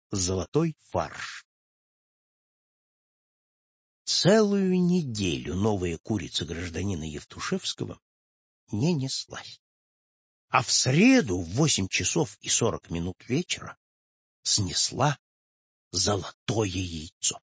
золотой фарш. Целую неделю новая курица гражданина Евтушевского не неслась. А в среду в 8 часов и 40 минут вечера снесла золотое яйцо.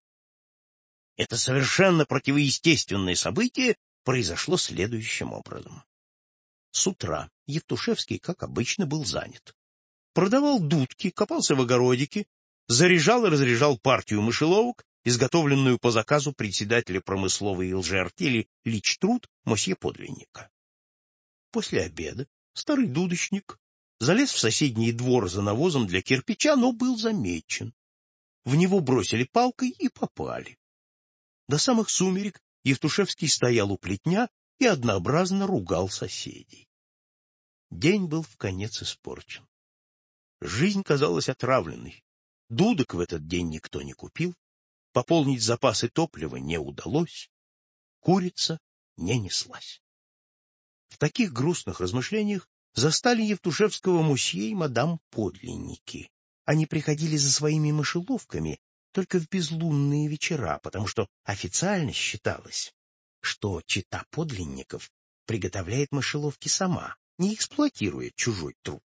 Это совершенно противоестественное событие произошло следующим образом. С утра Евтушевский, как обычно, был занят. Продавал дудки, копался в огородике, заряжал и разряжал партию мышеловок, изготовленную по заказу председателя промысловой лжеартели Личтруд мосье Подлинника. После обеда старый дудочник залез в соседний двор за навозом для кирпича, но был замечен. В него бросили палкой и попали. До самых сумерек Евтушевский стоял у плетня и однообразно ругал соседей. День был вконец испорчен. Жизнь казалась отравленной. Дудок в этот день никто не купил, пополнить запасы топлива не удалось, курица не неслась. В таких грустных размышлениях застали Евтушевского мосье и мадам Подлинники. Они приходили за своими мышеловками только в безлунные вечера, потому что официально считалось, что чета Подлинников приготовляет мышеловки сама, не эксплуатируя чужой труд.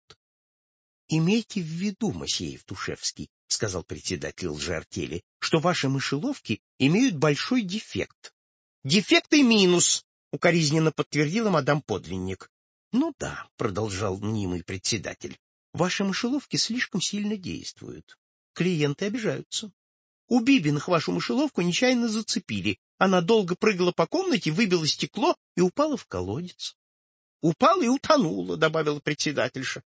— Имейте в виду, мосье Евтушевский, — сказал председатель лжеартели, — что ваши мышеловки имеют большой дефект. — Дефект и минус, — укоризненно подтвердила мадам Подлинник. — Ну да, — продолжал мнимый председатель, — ваши мышеловки слишком сильно действуют. Клиенты обижаются. У Бибиных вашу мышеловку нечаянно зацепили. Она долго прыгала по комнате, выбила стекло и упала в колодец. — Упала и утонула, — добавила председательша.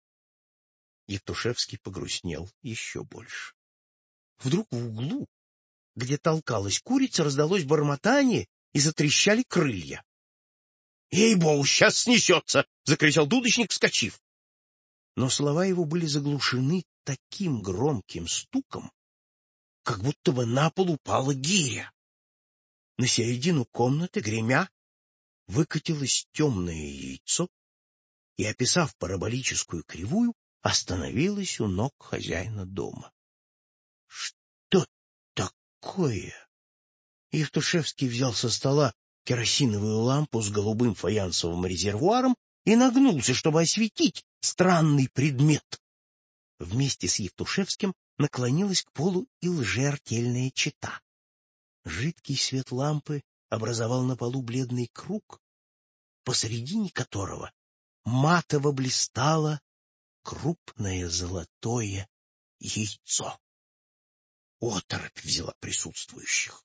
Евтушевский погрустнел еще больше. Вдруг в углу, где толкалась курица, раздалось бормотание и затрещали крылья. — Ей-богу, сейчас снесется! — закричал дудочник, вскочив. Но слова его были заглушены таким громким стуком, как будто бы на пол упала гиря. На середину комнаты, гремя, выкатилось темное яйцо и, описав параболическую кривую, остановилась у ног хозяина дома. — Что такое? Евтушевский взял со стола керосиновую лампу с голубым фаянсовым резервуаром и нагнулся, чтобы осветить странный предмет. Вместе с Евтушевским наклонилась к полу и лжеартельная чета. Жидкий свет лампы образовал на полу бледный круг, посредине которого матово блистало крупное золотое яйцо. Оторопь взяла присутствующих.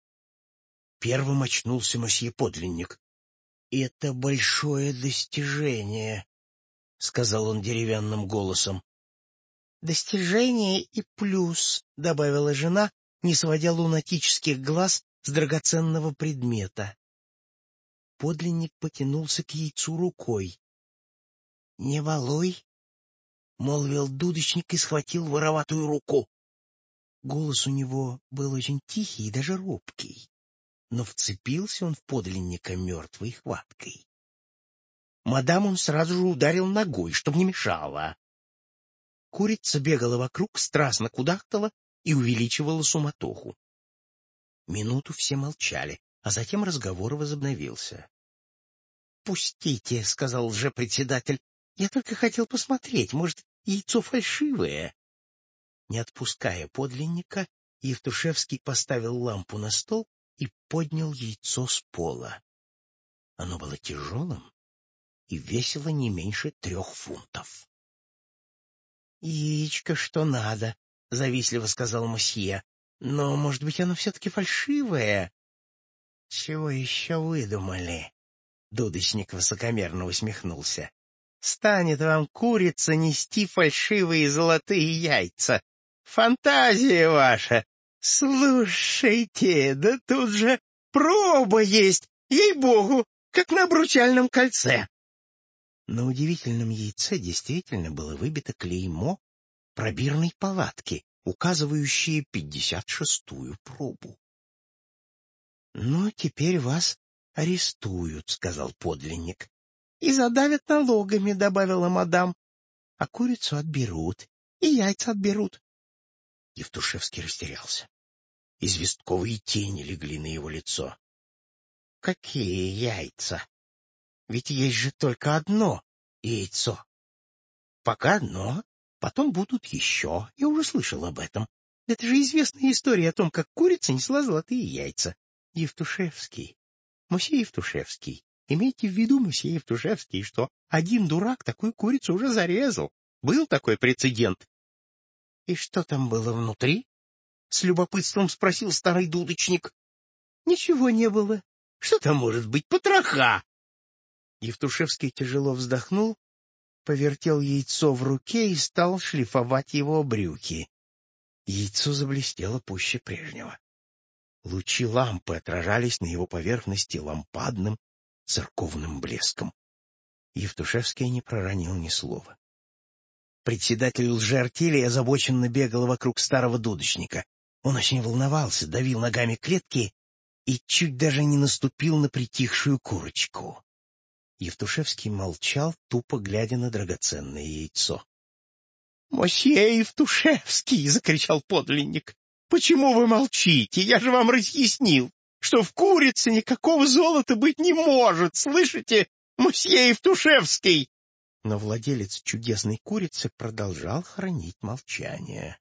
Первым очнулся мосье Подлинник. — Это большое достижение, — сказал он деревянным голосом. — Достижение и плюс, — добавила жена, не сводя лунатических глаз с драгоценного предмета. Подлинник потянулся к яйцу рукой. — Не балуй, — молвил дудочник и схватил вороватую руку. Голос у него был очень тихий и даже робкий, но вцепился он в Подлинника мертвой хваткой. Мадам он сразу же ударил ногой, чтобы не мешало. Курица бегала вокруг, страстно кудахтала и увеличивала суматоху. Минуту все молчали, а затем разговор возобновился. — Пустите, — сказал лжепредседатель, — я только хотел посмотреть, может, яйцо фальшивое. Не отпуская Подлинника, Евтушевский поставил лампу на стол и поднял яйцо с пола. Оно было тяжелым и весило не меньше 3 фунтов. — Яичко что надо, — завистливо сказал мосье, — но, может быть, оно все-таки фальшивое? — Чего еще выдумали? — дудочник высокомерно усмехнулся. — Станет вам курица нести фальшивые золотые яйца. Фантазия ваша! Слушайте, да тут же проба есть, ей-богу, как на обручальном кольце. На удивительном яйце действительно было выбито клеймо пробирной палатки, указывающее 56-ю пробу. — Ну, теперь вас арестуют, — сказал Подлинник. — И задавят налогами, — добавила мадам. — А курицу отберут, и яйца отберут. Евтушевский растерялся. Известковые тени легли на его лицо. — Какие яйца? Ведь есть же только одно яйцо. — Пока одно, потом будут еще. Я уже слышал об этом. Это же известная история о том, как курица несла золотые яйца. Евтушевский, мосье Евтушевский, имейте в виду, мосье Евтушевский, что один дурак такую курицу уже зарезал. Был такой прецедент. — И что там было внутри? — с любопытством спросил старый дудочник. — Ничего не было. Что там может быть? Потроха! Евтушевский тяжело вздохнул, повертел яйцо в руке и стал шлифовать его брюки. Яйцо заблестело пуще прежнего. Лучи лампы отражались на его поверхности лампадным церковным блеском. Евтушевский не проронил ни слова. Председатель лжеартели озабоченно бегал вокруг старого дудочника. Он очень волновался, давил ногами клетки и чуть даже не наступил на притихшую курочку. Евтушевский молчал, тупо глядя на драгоценное яйцо. — Мосье Евтушевский! — закричал подлинник. — Почему вы молчите? Я же вам разъяснил, что в курице никакого золота быть не может. Слышите, мосье Евтушевский? Но владелец чудесной курицы продолжал хранить молчание.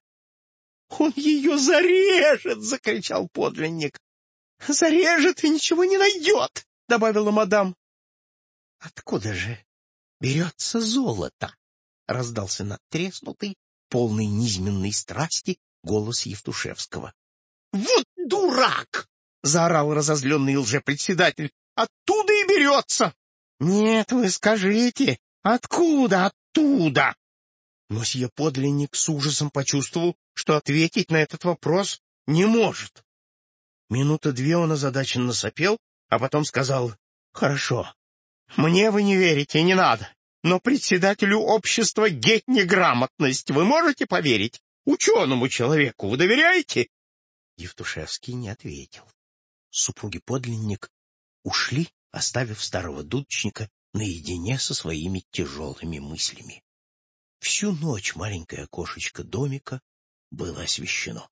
— Он ее зарежет! — закричал подлинник. — Зарежет и ничего не найдет! — добавила мадам. — Откуда же берется золото? — раздался надтреснутый, полный низменной страсти голос Евтушевского. — Вот дурак! — заорал разозленный лжепредседатель. — Оттуда и берется! — Нет, вы скажите, откуда оттуда? Мосье подлинник с ужасом почувствовал, что ответить на этот вопрос не может. Минуты две он озадаченно сопел, а потом сказал: — Хорошо, мне вы не верите, не надо, но председателю общества геть-неграмотность вы можете поверить? Ученому человеку вы доверяете? Евтушевский не ответил. Супруги подлинник ушли, оставив старого дудочника наедине со своими тяжелыми мыслями. Всю ночь маленькое окошечко домика было освещено.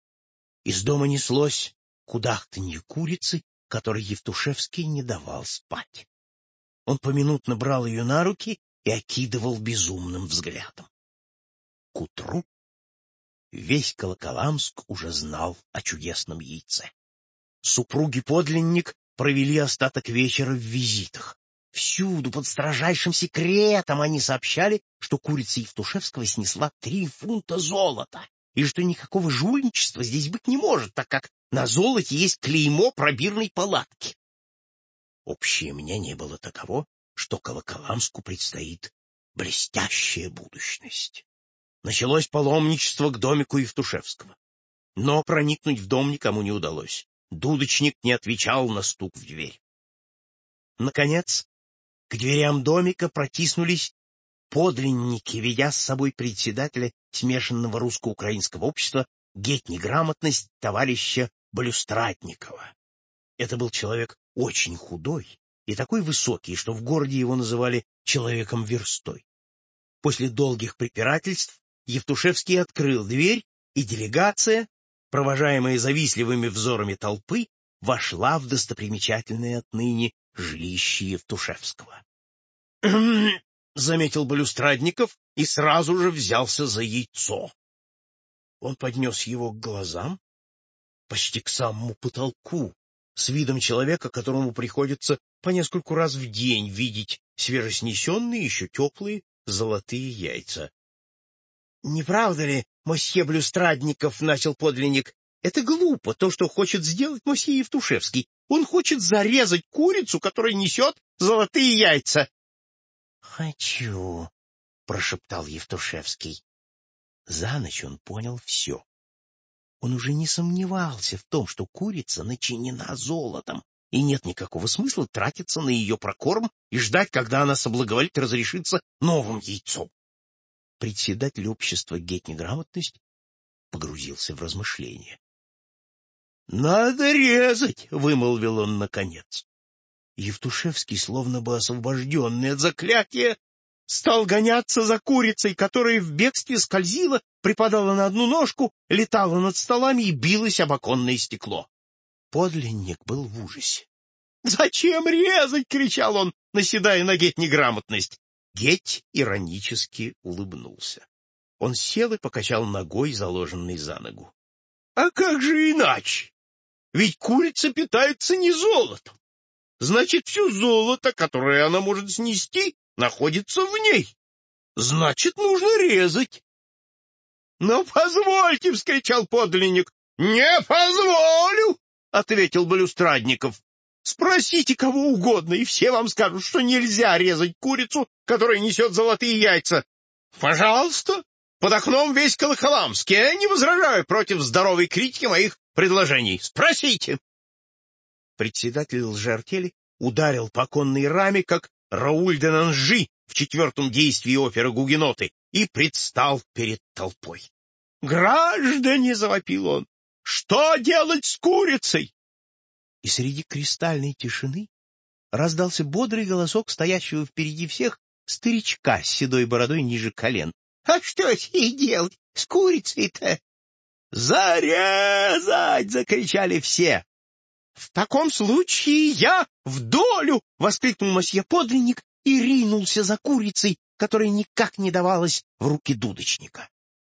Из дома неслось кудахтанье курицы, которой Евтушевский не давал спать. Он поминутно брал ее на руки и окидывал безумным взглядом. К утру весь Колоколамск уже знал о чудесном яйце. Супруги подлинник провели остаток вечера в визитах. Всюду под строжайшим секретом они сообщали, что курица Евтушевского снесла 3 фунта золота, и что никакого жульничества здесь быть не может, так как на золоте есть клеймо пробирной палатки. Общее мнение было таково, что Колоколамску предстоит блестящая будущность. Началось паломничество к домику Евтушевского. Но проникнуть в дом никому не удалось. Дудочник не отвечал на стук в дверь. Наконец, к дверям домика протиснулись подлинники, ведя с собой председателя смешанного русско-украинского общества геть-неграмотность товарища Балюстратникова. Это был человек очень худой и такой высокий, что в городе его называли человеком-верстой. После долгих препирательств Евтушевский открыл дверь, и делегация, провожаемая завистливыми взорами толпы, вошла в достопримечательное отныне жилище Евтушевского. — заметил Балюстрадников и сразу же взялся за яйцо. Он поднес его к глазам, почти к самому потолку, с видом человека, которому приходится по нескольку раз в день видеть свежеснесенные, еще теплые золотые яйца. — Не правда ли, мосье Балюстрадников, — начал подлинник, — это глупо, то, что хочет сделать мосье Евтушевский. Он хочет зарезать курицу, которая несет золотые яйца. — Хочу, — прошептал Евтушевский. За ночь он понял все. Он уже не сомневался в том, что курица начинена золотом, и нет никакого смысла тратиться на ее прокорм и ждать, когда она соблаговолит разрешиться новым яйцом. Председатель общества геть-неграмотность погрузился в размышления. — Надо резать, — вымолвил он наконец. Евтушевский, словно бы освобожденный от заклятия, Стал гоняться за курицей, которая в бегстве скользила, припадала на одну ножку, летала над столами и билась об оконное стекло. Подлинник был в ужасе. «Зачем резать?» — кричал он, наседая на Геть неграмотность. Геть иронически улыбнулся. Он сел и покачал ногой, заложенной за ногу. «А как же иначе? Ведь курица питается не золотом. Значит, все золото, которое она может снести, находится в ней. Значит, нужно резать». «Но позвольте!» — вскричал подлинник. «Не позволю!» — ответил Балюстрадников. «Спросите кого угодно, и все вам скажут, что нельзя резать курицу, которая несет золотые яйца. Пожалуйста, под окном весь Колоколамский. Я не возражаю против здоровой критики моих предложений. Спросите!» Председатель лжеартели ударил по оконной раме, как Рауль де Нанжи в 4-м действии оперы «Гугеноты», и предстал перед толпой. «Граждане!» — завопил он. «Что делать с курицей?» И среди кристальной тишины раздался бодрый голосок стоящего впереди всех старичка с седой бородой ниже колен. «А что с ней делать? С курицей-то?» «Зарезать!» — закричали все. «В таком случае я в долю!» — воскликнул мосье Подлинник и ринулся за курицей, которая никак не давалась в руки дудочника.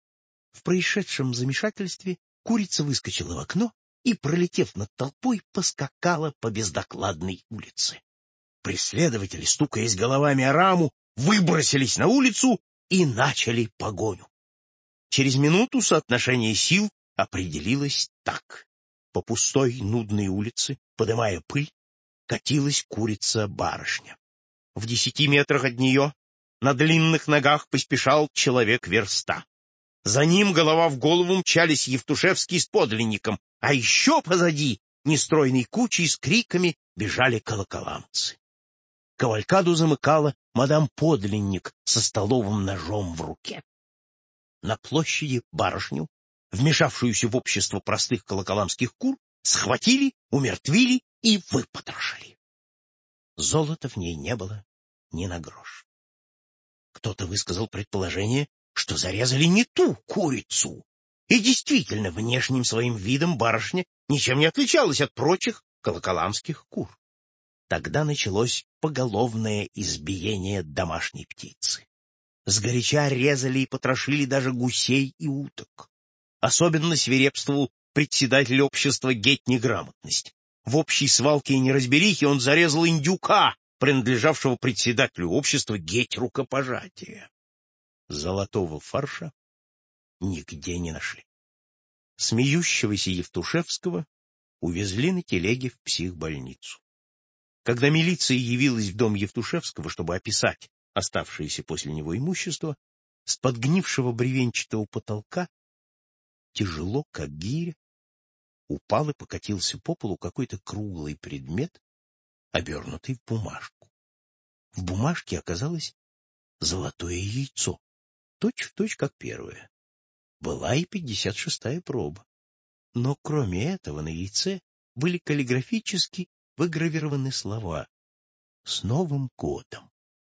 В происшедшем замешательстве курица выскочила в окно и, пролетев над толпой, поскакала по бездокладной улице. Преследователи, стукаясь головами о раму, выбросились на улицу и начали погоню. Через минуту соотношение сил определилось так. По пустой, нудной улице, подымая пыль, катилась курица-барышня. В 10 метрах от нее на длинных ногах поспешал человек-верста. За ним голова в голову мчались Евтушевский с подлинником, а еще позади нестройной кучей с криками бежали колоколамцы. Кавалькаду замыкала мадам Подлинник со столовым ножом в руке. На площади барышню, вмешавшуюся в общество простых колоколамских кур, схватили, умертвили и выпотрошили. Золота в ней не было ни на грош. Кто-то высказал предположение, что зарезали не ту курицу. И действительно, внешним своим видом барышня ничем не отличалась от прочих колоколамских кур. Тогда началось поголовное избиение домашней птицы. Сгоряча резали и потрошили даже гусей и уток. Особенно свирепствовал председатель общества Геть неграмотность. В общей свалке и неразберихе он зарезал индюка, принадлежавшего председателю общества Геть рукопожатия. Золотого фарша нигде не нашли. Смеющегося Евтушевского увезли на телеге в психбольницу. Когда милиция явилась в дом Евтушевского, чтобы описать оставшееся после него имущество, с подгнившего бревенчатого потолка, тяжело, как гиря, упал и покатился по полу какой-то круглый предмет, обернутый в бумажку. В бумажке оказалось золотое яйцо, точь-в-точь, как первое. Была и 56-я проба. Но кроме этого на яйце были каллиграфически выгравированы слова «С Новым годом».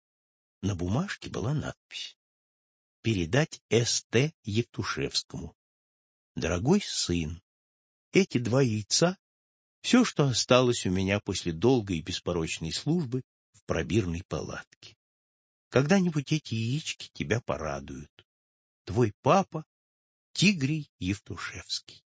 На бумажке была надпись «Передать С.Т. Евтушевскому. Дорогой сын, эти 2 яйца — все, что осталось у меня после долгой и беспорочной службы в пробирной палатке. Когда-нибудь эти яички тебя порадуют. Твой папа Тигрий Евтушевский».